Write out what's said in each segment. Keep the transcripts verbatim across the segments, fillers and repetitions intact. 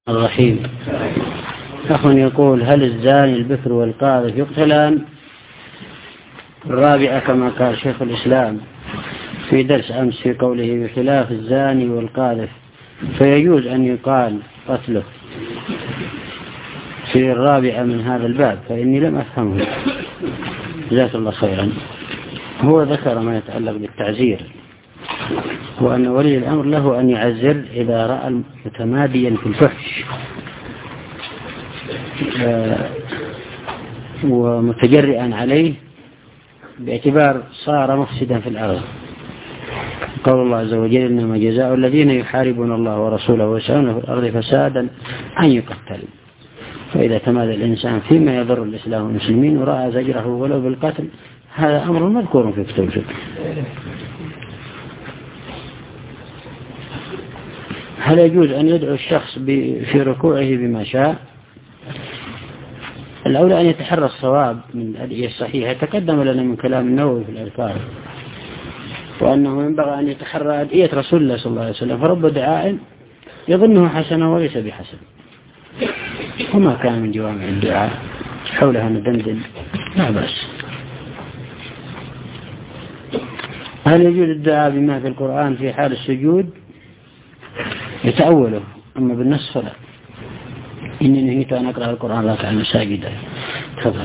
الرحيم. أخ يقول: هل الزاني البكر والقاذف يقتلان؟ الرابعة كما قال شيخ الإسلام في درس أمس في قوله بخلاف الزاني والقاذف فيجوز أن يقال قتله في الرابعة من هذا الباب، فإني لم أفهمه جزاك الله خيرا. هو ذكر ما يتعلق بالتعزير، وأن ولي الأمر له أن يعزر إذا رأى متماديا في الفحش ومتجرئا عليه باعتبار صار مفسدا في الأرض. قول الله عز وجل: إنما جزاء الذين يحاربون الله ورسوله ويسعون في الأرض فسادا أن يقتلوا. فإذا تمادى الإنسان فيما يضر الإسلام والمسلمين ورأى زجره ولو بالقتل، هذا أمر مذكور في كتب الفقه. هل يجوز أن يدعو الشخص في ركوعه بما شاء؟ الأولى أن يتحرى الصواب من الأدعية الصحيحة. تقدم لنا من كلام النووي في الأذكار وأنه ينبغي أن يتحرى أدعية رسول الله صلى الله عليه وسلم، فرب دعاء يظنه حسنا وليس بحسن، وما كان من جوامع الدعاء حولها ندندن لا بأس. هل يجوز الدعاء بما في القرآن في حال السجود؟ يتأوله، أما بالنص فلا. إني نهيت أن أقرأ القرآن راكعا ساجدا. تفضل.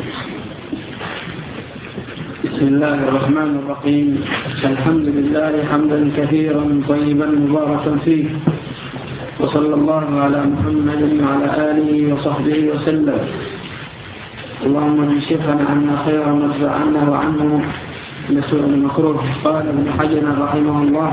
بسم الله الرحمن الرحيم. الحمد لله حمدا كثيرا طيبا مباركا فيه، وصلى الله على محمد وعلى آله وصحبه وسلم. اللهم نشفنا عنا خيرا وادفع عنا وعنه لسوء المكروه. قال ابن حجر رحمه الله: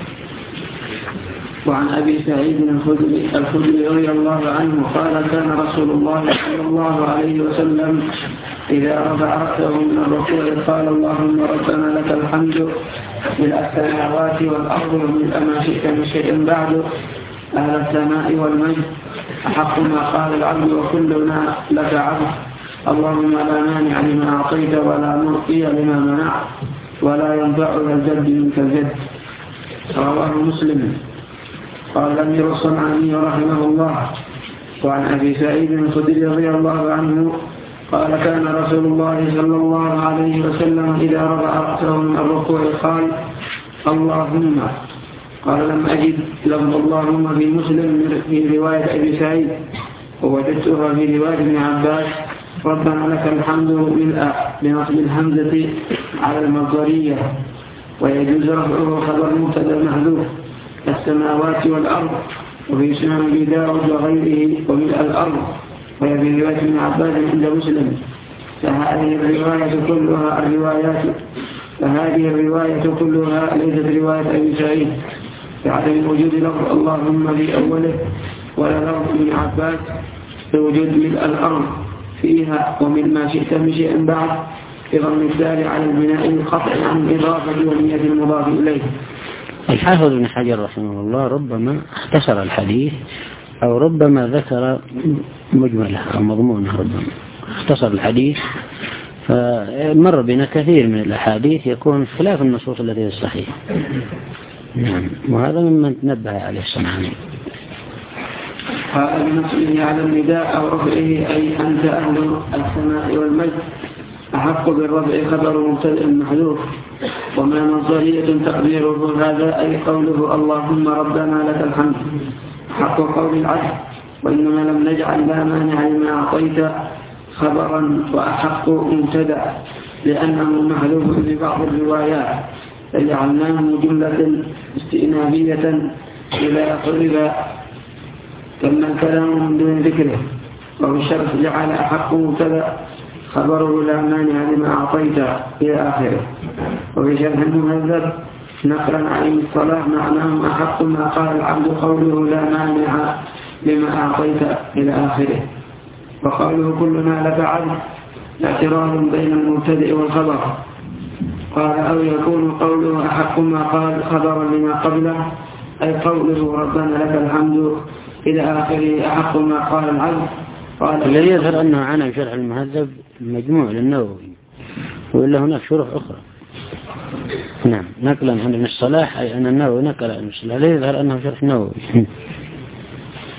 وعن أبي سعيد الخدري رضي الله عنه قال: كان رسول الله صلى الله عليه وسلم إذا رفع رأسه من الركوع قال: اللهم ربنا لك الحمد ملء السماوات والأرض وملء ما شئت من شيء بعد، أهل الثناء والمجد، أحق ما قال العبد وكلنا لك عبد، اللهم لا مانع لما أعطيت ولا معطي لما منعت ولا ينفع ذا الجد منك الجد. رواه مسلم. قال الأمير الصنعاني رحمه الله: وعن أبي سعيد الخدري رضي الله عنه قال: كان رسول الله صلى الله عليه وسلم إذا رفع رأسه من الركوع قال: اللهم. قال: لم أجد لفظ اللهم في مسلم في رواية أبي سعيد، ووجدتها في رواية ابن عباس: ربنا لك الحمد ملء بنصب الهمزة على المصدرية، ويجوز رفعه خبر مبتدا محذوف السماوات والأرض، وفي سنن أبي داود وغيره وملء الأرض، وهي في رواية ابن عباس عند مسلم. فهذه الرواية كلها الروايات فهذه الرواية كلها ليست رواية أبي سعيد، بعدم وجود لفظ اللهم في أوله ولا لفظ ابن عباس بوجود ملء الأرض فيها ومن ما شئت من شيء بعد، بضم الدال على البناء القطع عن الإضافة والنية المضاف إليه. الحافظ ابن حجر رحمه الله ربما اختصر الحديث أو ربما ذكر مجمله أو مضمونه، ربما اختصر الحديث، فمر بنا كثير من الأحاديث يكون خلاف النصوص التي هي الصحيحة. نعم، وهذا ممن تنبه عليه الصنعاني. قال بنصبه على النداء أو رفعه أي أنت أهل السماء والمجد، أحق بالرفع خبر مبتدأ محذوف، وما نظرية تقديره هذا أي قوله اللهم ربنا لك الحمد، حق قول العبد، وإنما لم نجعل لا مانع لما أعطيت خبرا وأحق مبتدأ لأنه محذوف في بعض الروايات، فجعلناه جملة استئنافية إذا قرب تم الكلام من دون ذكره، وفي الشرح جعل أحق مبتدأ خبره لا مانع لما أعطيت إلى آخره. وفي شرح المهذب نقلا عن الصلاة معناه أحق ما قال العبد قوله لا مانع لما أعطيت إلى آخره. وقوله كلنا لك عبد اعتراض بين المبتدئ والخبر. قال: أو يكون قوله أحق ما قال خبرا لما قبله، أي قوله ربنا لك الحمد إلى آخره أحق ما قال العبد. الذي يظهر أنه عنا شرح المهذب مجموع للنووي، وإلا هناك شروح أخرى. نعم، نقلا عن ابن الصلاح أي أن النووي نقل عن ابن الصلاح، الذي يظهر أنه شرح النووي.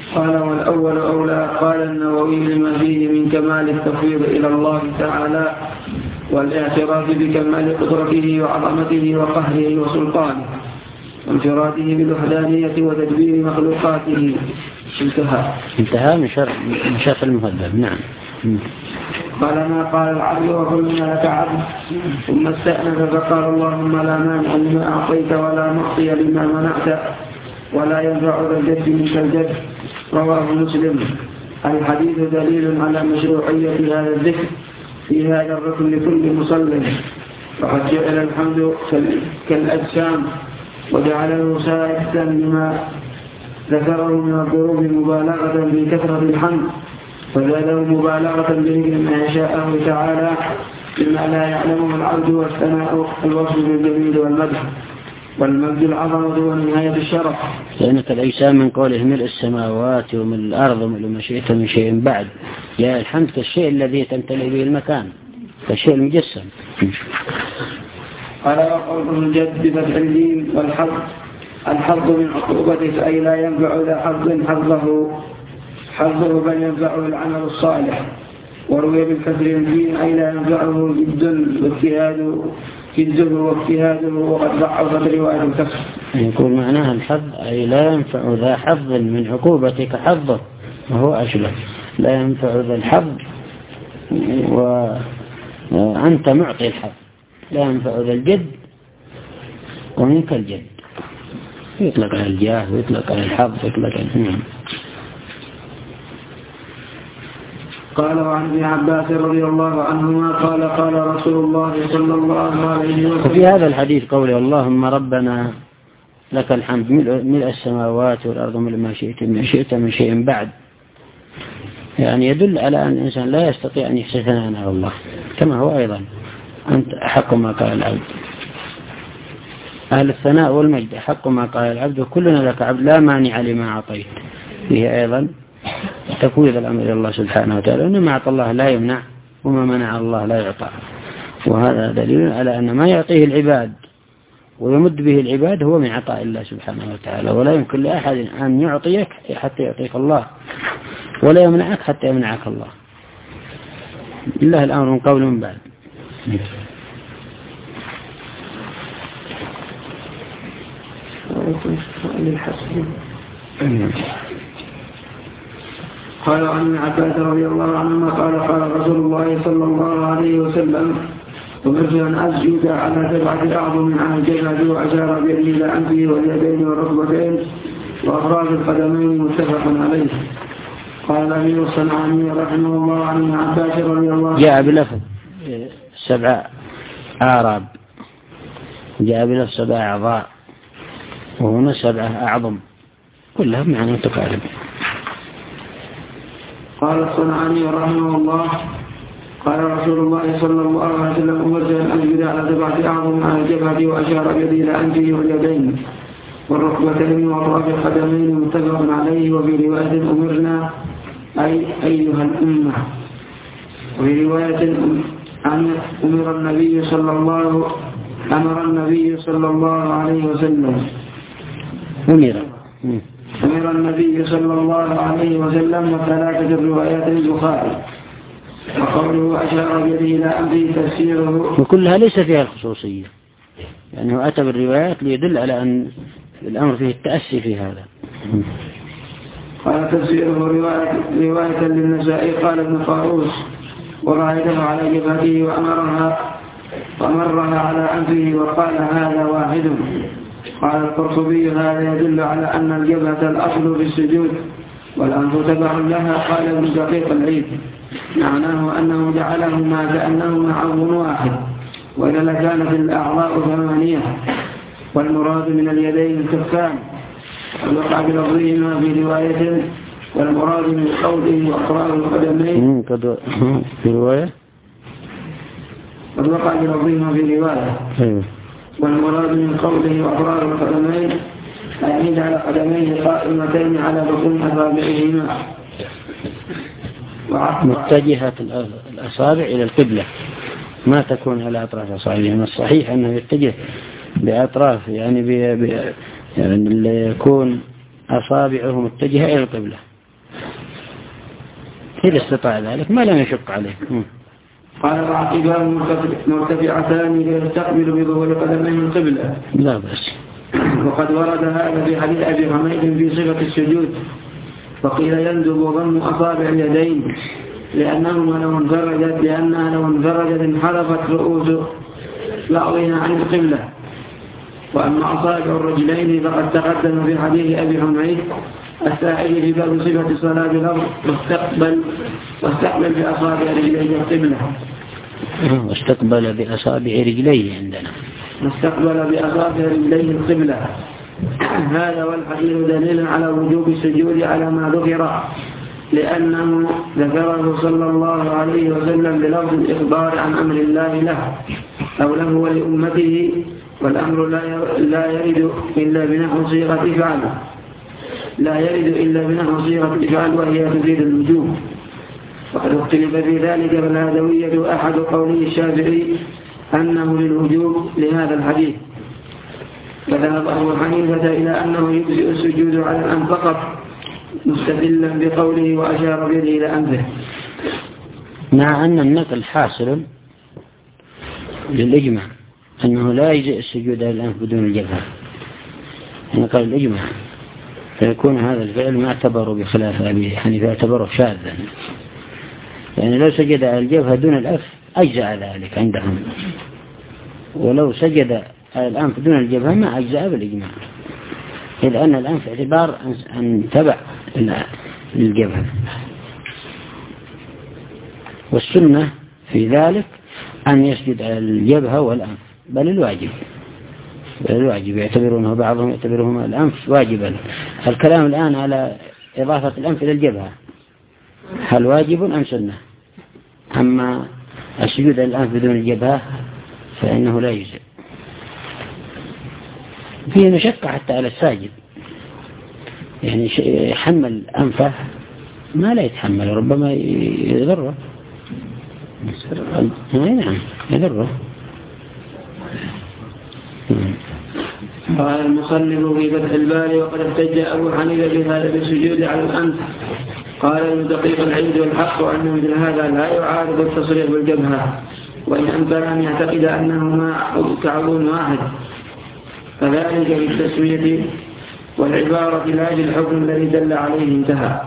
قال والأول أولى. قال النووي لما فيه من كمال التفويض إلى الله تعالى والاعتراف بكمال قدرته وعظمته وقهره وسلطانه وانفراده بالوحدانية وتدبير مخلوقاته. انتهى انتهى من شرح من شرح المهذب. نعم. قال ما قال العبد وكلنا لك عبد ثم استأنف فقال اللهم لا مانع لما أعطيت ولا معطي لما منعت ولا ينفع ذا الجد منك الجد. رواه مسلم. الحديث دليل على مشروعية هذا الذكر في هذا الركن لكل مصلٍ، وقد جعل الحمد كالأجسام وجعله سائدا لما ذكره من الضروب مبالغة في كثرة الحمد، فزاده مبالغة بذكر ما يشاءه تعالى مما لا يعلمه العبد، والثناء الوصف بالجميل والمدح والمجد العظمة ونهاية الشرف. لأنك الأجسام من قوله ملء السماوات وملء الأرض وملء ما شئت من شيء بعد، يا الحمد كالشيء الذي تمتلئ به المكان، كالشيء المجسم. قال وقول الجد بفتح الجيم والحظ. الحظ من عقوبته أي لا ينفع ذا حظ حظه حظه بل ينفعه العمل الصالح. وروي بالكسر الجيم أي لا ينفعه جد واجتهاده جده واجتهاده، وقد ضعفت رواية الكسر. يقول معناها الحظ أي لا ينفع ذا حظ من عقوبتك حظه، وهو أشبه لا ينفع ذا الحظ وأنت معطي الحظ، لا ينفع ذا الجد ومنك الجد. يطلق على الجاه ويطلق على الحظ ويطلق على. قال وعن ابن عباس رضي الله عنهما قال قال رسول الله صلى الله عليه وسلم. وفي هذا الحديث قوله اللهم ربنا لك الحمد ملء السماوات والأرض وملء ما شئت من شئت من شيء بعد، يعني يدل على أن الإنسان لا يستطيع أن يحصي ثناء على الله، كما هو أيضا أنت أحق ما قال العبد. أهل الثناء والمجد أحق ما قال العبد وكلنا لك عبد لا مانع لما أعطيت. فيه أيضا تفويض الأمر إلى الله سبحانه وتعالى، أن ما أعطى الله لا يمنع وما منع الله لا يعطى. وهذا دليل على أن ما يعطيه العباد ويمد به العباد هو من عطاء الله سبحانه وتعالى، ولا يمكن لأحد أن يعطيك حتى يعطيك الله، ولا يمنعك حتى يمنعك الله. لله الأمر من قول من بعد. قال عن ابن عباس رضي الله عنهما قال قال رسول الله صلى الله عليه وسلم أمرت أن أسجد على سبعة أعظم على الجبهة، وأشار بيده إلى أنفه واليدين والركبتين وأطراف القدمين، متفق عليه. قال الأمير الصنعاني رحمه الله عن ابن عباس رضي الله عنه جاء بلفظ سبع أعراب، جاء بلفظ سبع أعضاء، وهنا سبعة أعظم، كلها معنى متقارب. قال الصنعاني رحمه الله قال رسول الله صلى الله عليه وسلم أمرت أن أسجد على سبعة أعظم على الجبهة، وأشار بيده إلى أنفه واليدين والركبتين وأطراف القدمين، متفق عليه. وفي رواية أمرنا أي أيها الأمة. وفي رواية أن أمر النبي صلى الله أمر النبي صلى الله عليه وسلم أمر أمر النبي صلى الله عليه وسلم. وثلاثة الروايات البخاري. وقوله أشار بيده إلى أنفه تفسيره، وكلها ليس فيها الخصوصية، يعني هو أتى بالروايات ليدل على أن الأمر فيه التأسي في هذا. قال تفسيره رواية, رواية للنسائي قال ابن طاووس ورأيته على جبهته وأمرها ومرها على أنفه وقال هذا واحد. قال القرطبي هذا يدل على أن الجبهة الأصل في السجود والأنف تبع لها. قال ابن دقيق العيد معناه أنه جعلهما كأنهما عظم واحد، وإذا لكانت الأعضاء ثمانية، والمراد من اليدين الكفان، ووقع بلفظهما في رواية، والمراد من قوله وأطراف القدمين في رواية، ووقع بلفظهما في رواية، والمراد من قوله وأطراف القدمين أي على قدميه قائمتين على بطون أصابعهما متجهة الأصابع إلى القبلة، ما تكون على أطراف أصابعهما. الصحيح أنه يتجه بأطراف، يعني, بي بي يعني اللي يكون أصابعه متجهة إلى القبلة، إذا استطاع ذلك ما لم يشق عليه. قال العقبان مرتفعتان ليستقبل بظهور قدميه القبلة. لا بس. وقد ورد هذا في حديث أبي حميد في صفة السجود، وقيل يندب ضم أصابع اليدين لأنهما لو انفرجت لأنها لو انفرجت انحرفت رؤوس بعضها عن القبلة. وأما أصابع الرجلين فقد تقدم في حديث أبي حميد السائل في باب صفة صلاة الأرض واستقبل واستقبل بأصابع رجليه القبلة. واستقبل بأصابع رجليه عندنا. واستقبل بأصابع رجليه القبلة. هذا والحديث دليل على وجوب السجود على ما ذكر، لأنه ذكره صلى الله عليه وسلم بلفظ الإخبار عن أمر الله له أو له ولأمته، والأمر لا يرد إلا بنحو صيغة فعل لا يرد إلا بنحو صيغة فعل وهي تفيد الوجوب. وقد اختلف في ذلك، فالهدوية أحد قولي الشافعي أنه للوجوب لهذا الحديث، فذهب أبو حنيفة إلى أنه يجزئ السجود على الأنف فقط مستدلا بقوله وأشار بيده إلى أنفه، مع أن النقل حاصل للإجماع أنه لا يجزئ السجود على الأنف بدون الجبهة، نقل الإجماع، فيكون هذا الفعل ما اعتبره بخلاف أبي حنيفة اعتبره شاذا، يعني لو سجد على الجبهة دون الأنف أجزأ ذلك عندهم، ولو سجد على الأنف دون الجبهة ما أجزأ بالإجماع، إذ أن الأنف اعتبار أن تبع للجبهة. والسنة في ذلك أن يسجد على الجبهة والأنف، بل الواجب بل الواجب يعتبرونه بعضهم يعتبرهما الأنف واجبا. الكلام الآن على إضافة الأنف إلى الجبهة، هل واجب أم سنة؟ أما السجود على الأنف بدون الجبهة فإنه لا يجزئ، فيه مشقة حتى على الساجد، يعني يحمل أنفه ما لا يتحمل، ربما يضره. نعم يضره. قال المصنف في فتح الباري وقد احتج أبو حنيفة بهذا بالسجود على الأنف. قال ابن دقيق العيد والحق أن مثل هذا لا يعارض التصريح بالجبهة، وإن أمكن أن يعتقد أنهما كعضو واحد، فذلك بالتسمية والعبارة لا بالحكم الذي دل عليه انتهى.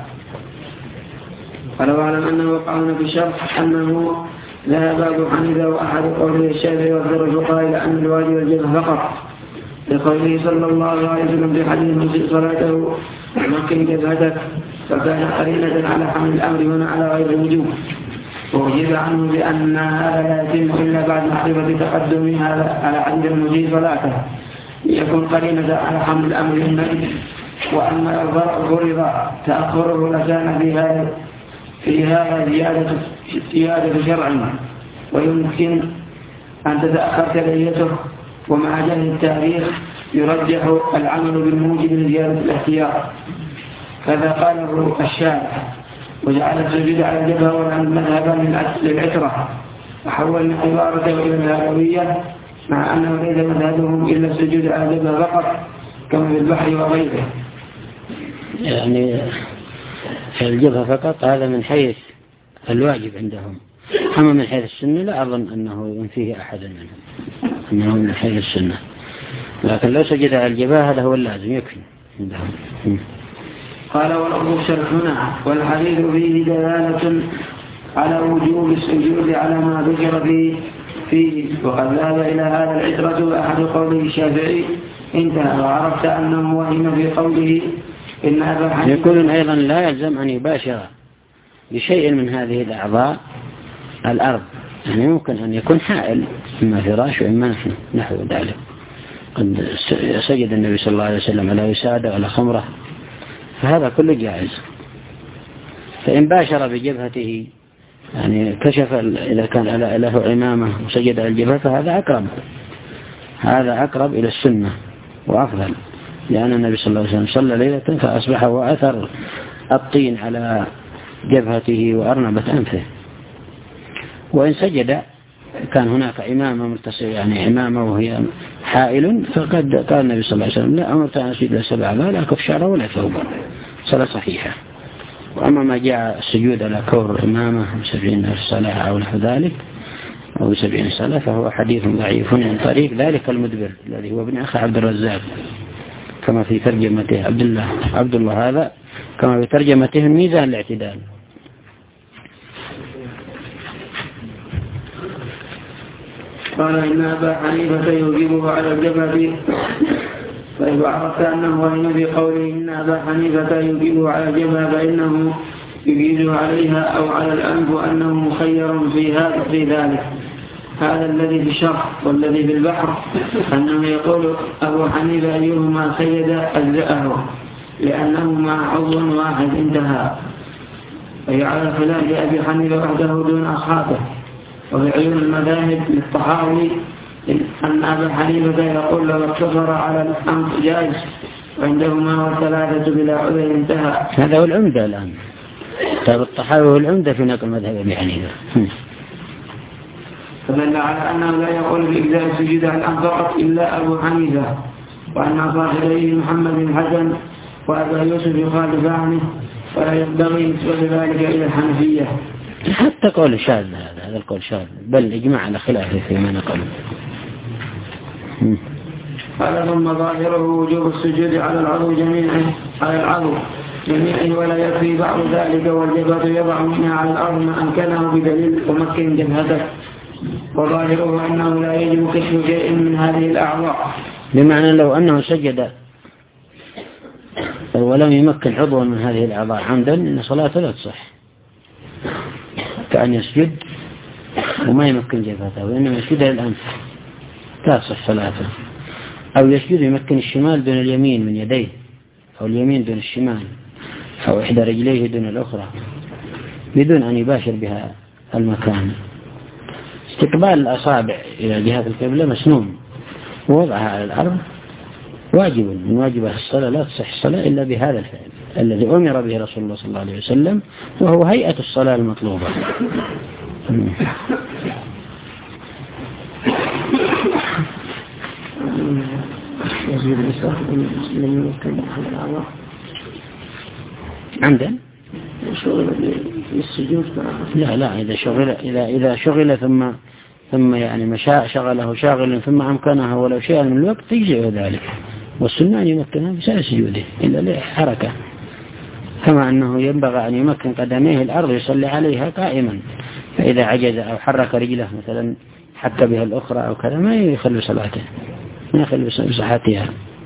قال واعلم أنه وقعنا في الشرح أنه ذهب أبو حنيفة وأحد قوله الشافعي وأكثر الفقهاء إلى أن الواجب الجبهة فقط، لقوله صلى الله عليه وسلم في حديث مسيء صلاته مكن جبهتك، فكان قرينة على حمل الأمر هنا على غير الوجوب، وأجيب عنه بأن هذا لا يتم إلا بعد معرفة تقدم هذا على عند المسيء صلاته ليكون قرينة على حمل الأمر النبي، وأما فرض تأخره لكان في هذا في هذا زيادة زيادة شرع، ويمكن أن تتأخر تبعيته، ومع جهل التاريخ يرجح العمل بالموجب لزيادة الاحتياط، كذا قاله الشارع، وجعل السجود على الجبهة والعمل مذهبا للعترة، وحول عبارته إلى الهدوية، مع أنه ليس مذهبهم إلا السجود على الجبهة فقط كما في البحر وغيره. يعني الجبهة فقط هذا من حيث الواجب عندهم، أما من حيث السنة لا أظن أنه ينفيه أحد منهم أنه من حيث السنة، لكن لو سجد على الجبهة هذا هو اللازم يكفي عندهم. قال والأرض شرحنا والحديث فيه دلالة على وجوب السجود على ما ذكر فيه, فيه وقد ذهب إلى هذا العترة أحد قوله الشافعي انتهى، وعرفت أنه وهم في قوله إن أبا حنيفة. يقولون أيضا لا يلزم أن يباشر بشيء من هذه الأعضاء الأرض، يعني ممكن أن يكون حائل إما فراش وإما نحو ذلك. قد سجد النبي صلى الله عليه وسلم على وسادة وعلى خمرة، فهذا كله جائز. فإن باشر بجبهته يعني كشف إذا كان له عمامة وسجد على الجبهة فهذا أقرب هذا أقرب إلى السنة وأفضل، لأن النبي صلى الله عليه وسلم صلى ليلة فأصبح وأثر الطين على جبهته وأرنبة أنفه. وإن سجد كان هناك عمامة متصلة يعني عمامة وهي حائل، فقد قال النبي صلى الله عليه وسلم لا أمرت أن أسجد لسبع لا أكف شعره ولا ثوبا، صلاة صحيحة. وأما ما جاء السجود على كور الإمامة بسبعين ألف صلاة أو نحو ذلك أو سبعين صلاة فهو حديث ضعيف من طريق ذلك المدبر الذي هو ابن أخي عبد الرزاق كما في ترجمته عبد الله عبد الله هذا كما في ترجمته ميزان الاعتدال. قال إن أبا حنيفة يجيبه على الجبهة فإذا عرفت أنه وهم في قوله إن أبا حنيفة يجيبه على الجبهة فإنه يجيزه عليها أو على الأنف وأنه مخير في هذا في ذلك. هذا الذي في الشرق والذي في البحر أنه يقول أبو حنيفة أيهما سيد أجزأه لأنه مع عضو واحد انتهى. أي على خلاف أبي حنيفة وحده دون أصحابه. وفي عيون المذاهب للطحاوي أن أبا حنيفة يقول لو اقتصر على الأنف جائز وعندهما والثلاثة بلا عذر انتهى. هذا هو العمدة الآن. طيب الطحاوي هو العمدة في نقل مذهب أبي حنيفة. فدل على أنه لا يقول بإجزاء السجود على الأنف فقط إلا أبو حنيفة وأن صاحبيه محمد بن حسن وأبا يوسف يخالفانه ولا ينبغي نسبة ذلك إلى الحنفية. حتى قول شاذ هذا هذا القول شاذ بل إجماع على خلافه فيما نقله. قال ثم ظاهره وجوب السجود على العضو جميعا على العضو جميعا ولا يكفي بعض ذلك والجبهة يضع منها على الأرض ما أمكنه بدليل ومكن جبهته. وظاهره أنه لا يجب كشف شيء من هذه الأعضاء بمعنى لو أنه سجد ولم يمكن عضوا من هذه الأعضاء عمدا إن صلاته لا تصح كأن يسجد وما يمكن جبهته وإنما يسجد للأنف لا تصح صلاته. أو يسجد يمكن الشمال دون اليمين من يديه أو اليمين دون الشمال أو إحدى رجليه دون الأخرى بدون أن يباشر بها المكان. استقبال الأصابع إلى جهة القبلة مسنون ووضعها على الأرض واجب من واجبات الصلاة لا تصح الصلاة إلا بهذا الفعل الذي أمر به رسول الله صلى الله عليه وسلم وهو هيئة الصلاة المطلوبة. عمدا لا لا إذا شغل إذا إذا شغل ثم ثم يعني مشاء شغله شاغل ثم أمكنه ولو شيئا من الوقت تجزئه ذلك. والسنة أن يمكنها بسائر سجوده إلا لحركة كما أنه ينبغي أن يمكن قدميه الأرض يصلي عليها قائما فإذا عجز أو حرك رجله مثلا حتى بها الأخرى أو كذا ما يخلو صلاته ما يخلو بصحتها.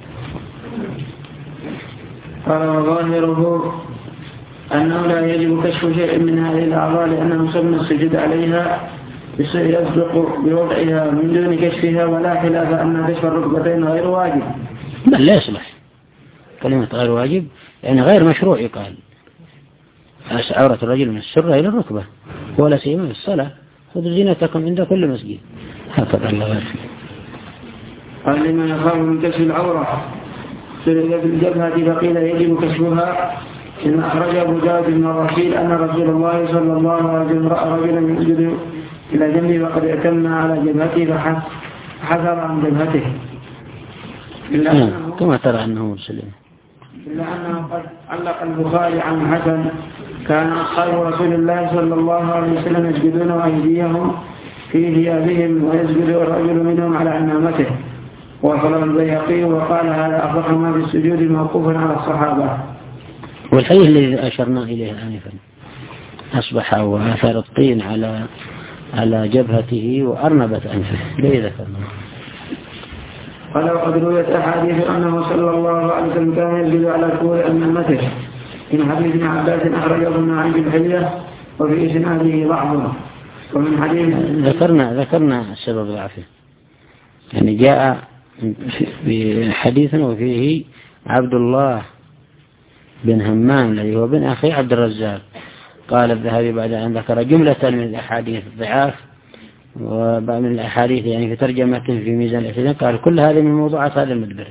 قال وظاهره أنه لا يجب كشف شيء من هذه الأعضاء لأنه سمى السجود عليها يسبق بوضعها من دون كشفها ولا خلاف أن كشف الركبتين غير واجب. بل لا يصلح كلمة غير واجب يعني غير مشروع يقال عورة الرجل من السرة إلى الركبة ولا سيما في الصلاة خذوا زينتكم عند كل مسجد هكذا الله غير. قال لمن يخاف من كشف العورة سئل في الجبهة فقيل يجب كشفها إن أخرج أبو داود بن الرشيد أن رسول الله صلى الله عليه وسلم رأى رجلا يسجد إلى جنبه وقد اعتمنا على جبهته فحذر عن جبهته إلا كما ترى أنه مرسلين إلا أنه قد علق البخاري عن حسن كان أصحاب رسول الله صلى الله عليه وسلم يسجدون أيديهم في ثيابهم ويسجد الرجل منهم على عمامته. وصل البيهقي وقال هذا أصح ما في السجود موقوفا على الصحابة. والحديث الذي أشرنا إليه آنفا أصبح وآثار الطين على على جبهته وأرنبت أنفه ليه ذكرنا. قال وقد رويت أحاديث أنه صلى الله عليه وسلم كان يسجد على كور أمامته من حديث ابن عباس أخرجه ابن عن الحلية وفي إسناده ضعف. ومن حديث ذكرنا ذكرنا السبب ضعفه يعني جاء في حديث وفيه عبد الله بن همام الذي هو بن أخي عبد الرزاق قال الذهبي بعد أن ذكر جملة من الأحاديث الضعاف وبعض من الأحاديث يعني في ترجمته في ميزان الاعتدال قال كل هذه من موضوعات هذا المدبر.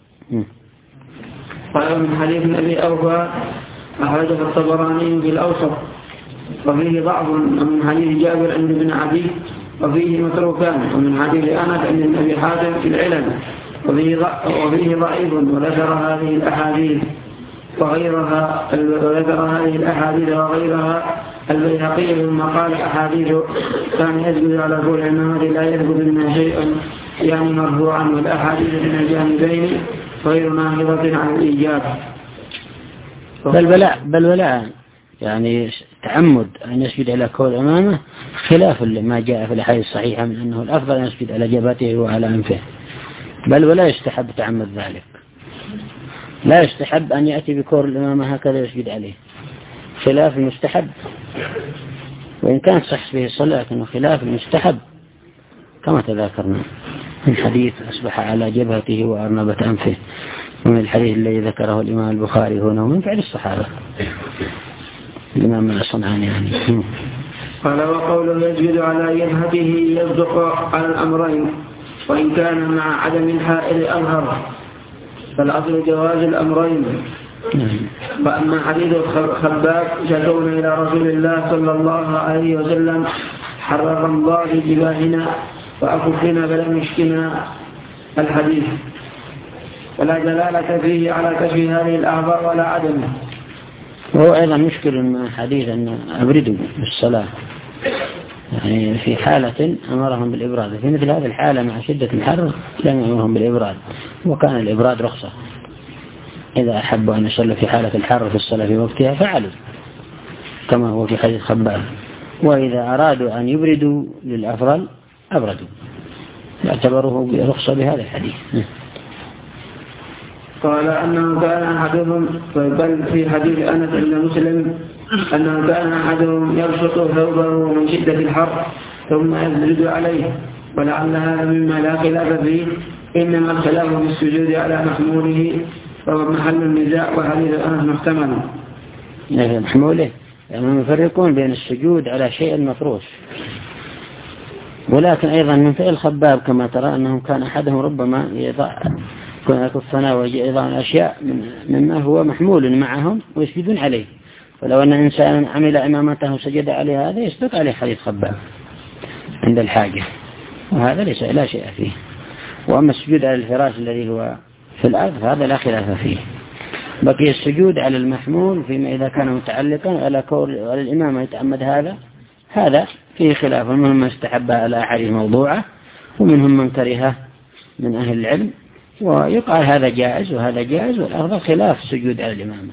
قال من حديث النبي أوفى أخرجه الطبراني في الأوسط وفيه ضعف ومن حديث جابر عند ابن عدي وفيه متروكان ومن حديث أنس عند النبي حاتم في العلم وفيه ضعيف وذكر هذه الأحاديث وغيرها وذكر هذه الأحاديث وغيرها البيهقي ثم قال أحاديث كان يسجد على طول النهار لا يثبت منها شيء يعني مرفوعا، والأحاديث من الجانبين غير ناهضة عن الإيجاب. بل بلا بل بلا يعني تعمد أن يسجد على كل أمامه خلاف ما جاء في الأحاديث الصحيحة من أنه الأفضل أن يسجد على جبهته وعلى أنفه، بل ولا يستحب تعمد ذلك. لا يستحب أن يأتي بكور الأمامة هكذا يسجد عليه، خلاف المستحب، وإن كانت صح به الصلاة لكنه خلاف المستحب كما تذكرنا من حديث أصبح على جبهته وأرنبة أنفه، ومن الحديث الذي ذكره الإمام البخاري هنا ومن فعل الصحابة الإمام الصنعاني يعني. قال وقوله يسجد على جبهته يصدق على الأمرين، وإن كان مع عدم الحائل أظهر، فالأصل جواز الأمرين. فأما حديث خباب شكونا إلى رسول الله صلى الله عليه وسلم حرر الله جباهنا وأكفنا فلم يشكنا الحديث، ولا دلالة فيه على كشف هذه الأعضاء ولا عدمه. وهو أيضا مشكل من حديث أن أبردوا بالصلاة، يعني في حالة أمرهم بالإبراد، في مثل هذه الحالة مع شدة الحر لم يأمرهم بالإبراد، وكان الإبراد رخصة، إذا أحبوا أن يصلوا في حالة الحر في الصلاة في وقتها فعلوا كما هو في حديث خباب، وإذا أرادوا أن يبردوا للأفضل أبردوا، يعتبروه رخصة بهذا الحديث. قال أنه كان أحدهم، بل في حديث أنس بن مسلم أنه كان أحدهم يبسط ثوبه من شدة الحر ثم يسجد عليه، ولعل هذا مما لا خلاف فيه، إنما الخلاف في السجود على محموله فهو محل النزاع، وحديث أنس محتمل. محموله يعني يفرقون بين السجود على شيء مفروش، ولكن أيضا من فعل الخباب كما ترى أنه كان أحدهم ربما يضع كفنا ويضع الأشياء مما هو محمول معهم ويسجدون عليه، ولو أن إنسان عمل إمامته سجد عليه هذا يسبق عليه حديث خباب عند الحاجة، وهذا ليس لا شيء فيه. وأما السجود على الفراش الذي هو في الأرض هذا لا خلاف فيه. بقي السجود على المحمول فيما إذا كان متعلقا على كور على الإمام يتعمد هذا هذا فيه خلاف، منهم من استحبها على أحاديث موضوعة ومنهم من كرهه من أهل العلم، ويقال هذا جائز وهذا جائز، والأفضل خلاف السجود على الإمامة.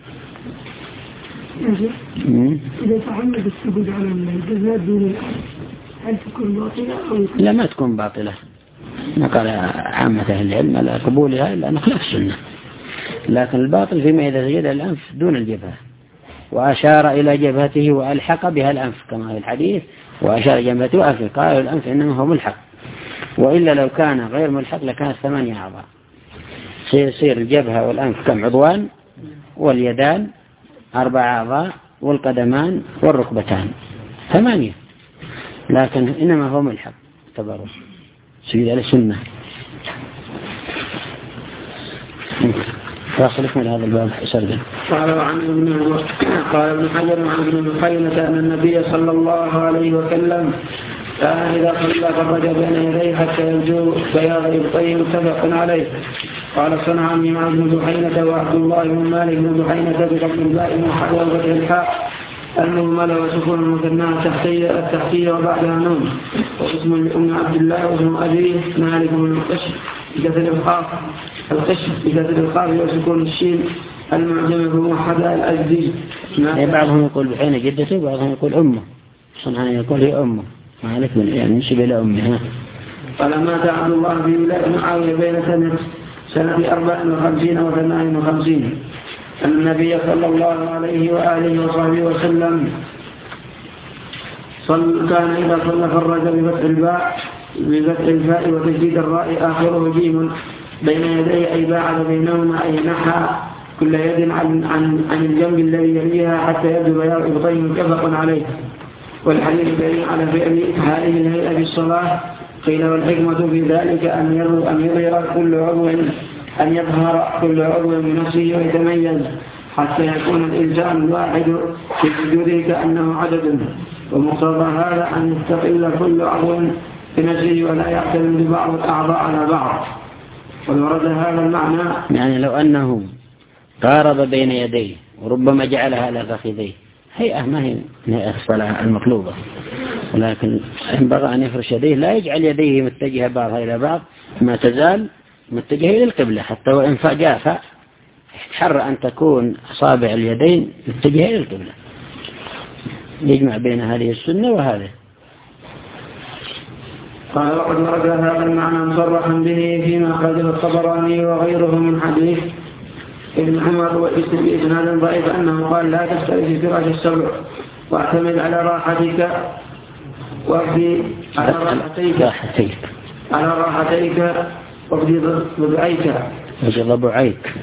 إذا تعمد السجود على الجزاء دون الأرض هل تكون باطلة أو يكون؟ لا، ما تكون باطلة، نقل عامة أهل العلم على قبولها لأنه خلاف السنة، لكن الباطل فيما إذا سجد الأنف دون الجبهة وأشار إلى جبهته وألحق بها الأنف كما في الحديث، وأشار جبهته وأنفه، قال الأنف إنما هو ملحق، وإلا لو كان غير ملحق لكانت ثمانية أعضاء، سيصير الجبهة والأنف كم عضوان، واليدان أربع أعضاء، والقدمان والركبتان ثمانية، لكن إنما هو ملحق اعتبره سجد على السنة. فاصلك من هذا الباب سردا. قال عن ابن قال ابن حجر عن ابن بحينة أن النبي صلى الله عليه وسلم كان إذا صلى فرج بين يديه حتى يبدو بياض إبطيه متفق عليه. قال صنعاني مع ابن بحينة وعبد الله بن مالك بن بحينة بقبل الباء وحده وفتح الحاء المهملة وسكون المثنى التحتية التحتية وبعدها نون، واسم أم عبد الله واسم أبيه مالك بن القشر بكسر القاف القشر بكسر القاف وسكون الشين المعجمة بموحدة الأزدي. بعضهم يقول بحينة جدته وبعضهم يقول أمه، صنعاني يقول هي أمه مالك بن يعني نسب إلى أمه. قال مات عبد الله بن ولاء معاوية بين سنة سنة أربع وخمسين وثمان وخمسين. النبي صلى الله عليه وآله وصحبه وسلم صل كان إذا صلى فرج بفتح الباء بفتح الفاء وتجديد الراء آخره جيم بين يديه أي باعد بينهما أي نحى كل يد عن, عن, عن الجنب الذي يليها حتى يبدو بياض إبطيه متفق عليه. والحديث دليل على فعل هذه الهيئة بالصلاة. قيل والحكمة في ذلك أن يظهر كل عضو أن يظهر كل عضو بنفسه ويتميز حتى يكون الإنسان الواحد في سجوده كأنه عدد، ومقتضى هذا أن يستقل كل عضو بنفسه ولا يعتمد ببعض الأعضاء على بعض. ولورد هذا المعنى يعني لو أنه قارب بين يديه وربما جعلها على فخذيه، هيئة ما هي هيئة الصلاة المطلوبة، ولكن ينبغي أن يفرش يديه، لا يجعل يديه متجهة بعضها إلى بعض، ما تزال متجهة إلى القبلة، حتى وإن جاف يتحرى أن تكون أصابع اليدين متجهة إلى القبلة، يجمع بين هذه السنة وهذه. قال وقد ورد هذا المعنى مصرحا به فيما أخرجه الطبراني وغيره من حديث ابن عمر وإسناد ضعيف أنه قال لا تفترش في فراش السبع واعتمد على راحتك وابدي على راحتيك على راحتيك وابدي ضبعيك وابدي ضبعيك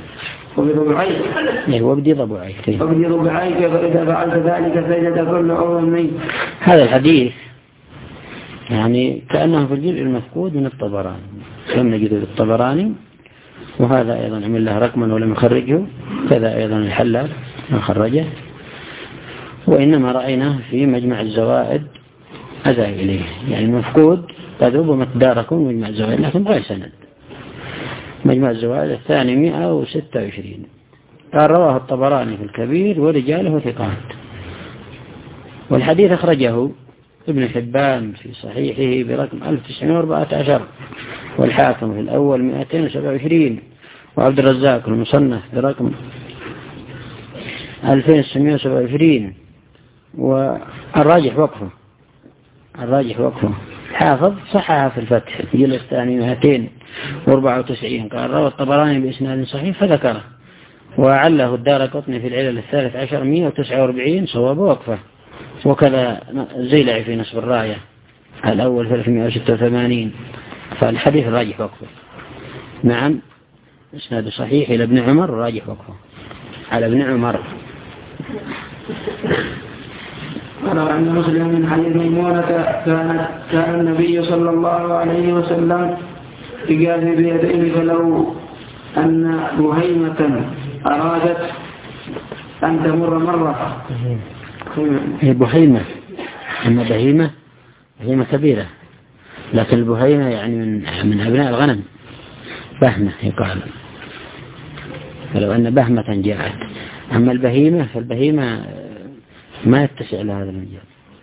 وابدي ضبعيك وابدي ضبعيك فإذا فعلت ذلك سجد كل عضو منك. هذا الحديث يعني كأنه في الجزء المفقود من الطبراني، لم نجد الطبراني، وهذا أيضا عمل له رقما ولم يخرجه، كذا أيضا الحلال ما خرجه، وإنما رأيناه في مجمع الزوائد أزى إليه، يعني المفقود قد ربما تداركوا مجمع الزوائد لكن غير سند. مجمع الزوائد الثاني مئة وستة وعشرين قال رواه الطبراني في الكبير ورجاله ثقات، والحديث أخرجه ابن حبان في صحيحه برقم ألف وتسعمائة وأربعة عشر، والحاكم في الأول مئتين وسبعة وعشرين، وعبد الرزاق المصنف برقم ألفين وتسعمائة وسبعة وعشرين، والراجح وقفه الراجح وقفه حافظ صحها في الفتح الجزء الثاني مئتين وأربعة وتسعين قال روى الطبراني بإسناد صحيح فذكره، وعله الدارقطني في العلل الثالث عشر مئة وتسعة وأربعين صواب وقفه، وكذا زيلعي في نصب الراية الأول ثلاثمائة وستة وثمانين، فالحديث راجح وقفه. نعم إسناد صحيح إلى ابن عمر راجح وقفه على ابن عمر. قال عن مسلم من حديث ميمونة كانت كان النبي صلى الله عليه وسلم يجاز بيديه، فلو أن بهيمة أرادت أن تمر مرة هي بهيمة، أما بهيمة بهيمة كبيرة، لكن البهيمة يعني من من أبناء الغنم، بهمة يقال، فلو أن بهمة جاءت، أما البهيمة فالبهيمة ما يتسع لهذا المجال.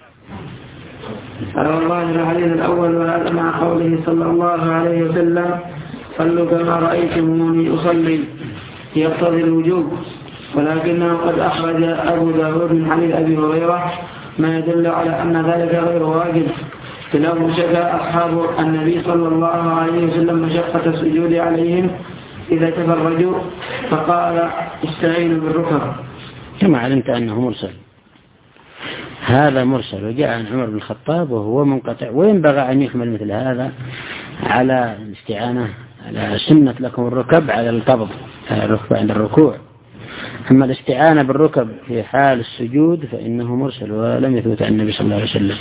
قال والله الحديث الأول وهذا مع قوله صلى الله عليه وسلم صلوا كما رأيتموني أصلي يقتضي الوجوب، ولكنه قد أخرج أبو داود من حديث أبي هريرة ما يدل على أن ذلك غير واجب، لو شكى أصحاب النبي صلى الله عليه وسلم مشقة السجود عليهم إذا تفرجوا فقال استعينوا بالركب. كما علمت أنه مرسل، هذا مرسل وجاء عن عمر بن الخطاب وهو منقطع، وينبغى أن يحمل مثل هذا على الاستعانة على سنة لكم الركب على القبض على الركب عند الركوع، أما الاستعانة بالركب في حال السجود فإنه مرسل ولم يثبت عن النبي صلى الله عليه وسلم،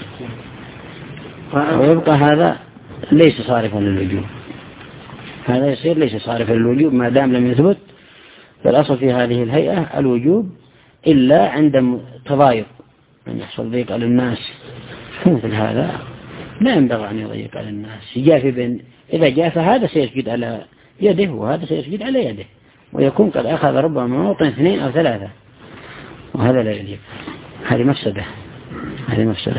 ويبقى هذا ليس صارفا للوجوب، هذا يصير ليس صارفا للوجوب ما دام لم يثبت، فالأصل في هذه الهيئة الوجوب إلا عند تضايق أن يحصل ضيق على الناس، مثل هذا لا ينبغي أن يضيق على الناس، يجافي بين إذا جاف هذا سيسجد على يده وهذا سيسجد على يده، ويكون قد أخذ ربما موطن اثنين أو ثلاثة، وهذا لا يليق، هذه مفسدة هذه مفسدة.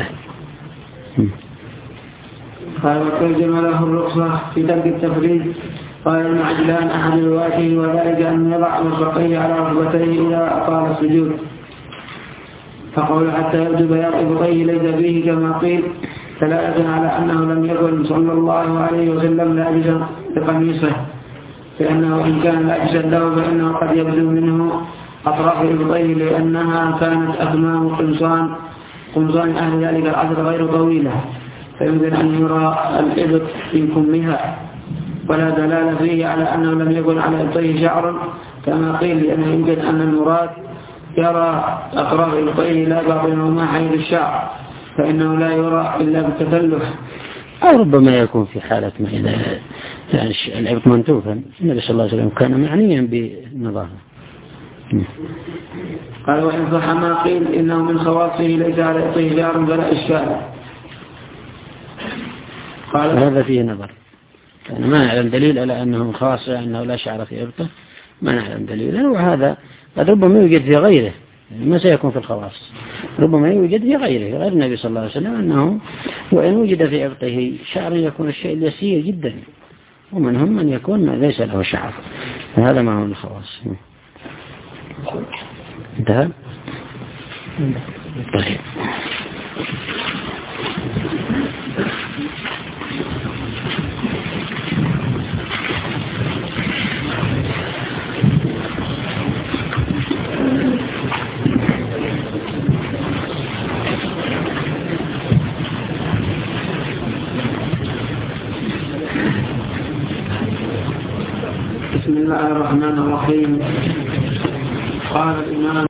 قال وترجم له الرخصة في ترك التفريج. قال ابن عجلان أحد رواته وذلك أن يضع مرفقيه على ركبتيه إذا أطال السجود، فقول حتى يبدو بياض إبطيه ليس فيه كما قيل، دلالة على أنه لم يكن صلى الله عليه وسلم لابسا بقميصه، لأنه إن كان لابسا له فإنه قد يبدو منه أطراف إبطيه، لأنها كانت أكمام قمصان قمصان أهل ذلك العصر غير طويلة، فيمكن أن يرى الإبط في كمها، ولا دلالة فيه على أنه لم يكن على إبطيه شعر كما قيل، لأنه يمكن أن المراد يرى أطراف إبطيه لا باطنهما حيث الشعر، فإنه لا يرى إلا بالتثلث، أو ربما يكون في حالة ما إذا يعني العبط منتوفا، النبي صلى الله عليه وسلم كان معنيا بالنظافة. قال وإن صح ما قيل إنه من خواصه ليس على إبطيه شعر فلا إشكال. قال هذا فيه نظر، كان ما يعلم دليل على أنه من خواصه أنه لا شعر في إبطه، ما نعلم دليلا. وهذا قد ربما يوجد في غيره، ما سيكون في الخواص، ربما يوجد في غيره غير النبي صلى الله عليه وسلم، أنه وإن وجد في عبطه شعر يكون الشيء اليسير جدا، ومنهم من يكون ليس له شعر، هذا ما هو الخواص. انتهى. طيب. بسم الله الرحمن الرحيم. قال الإمام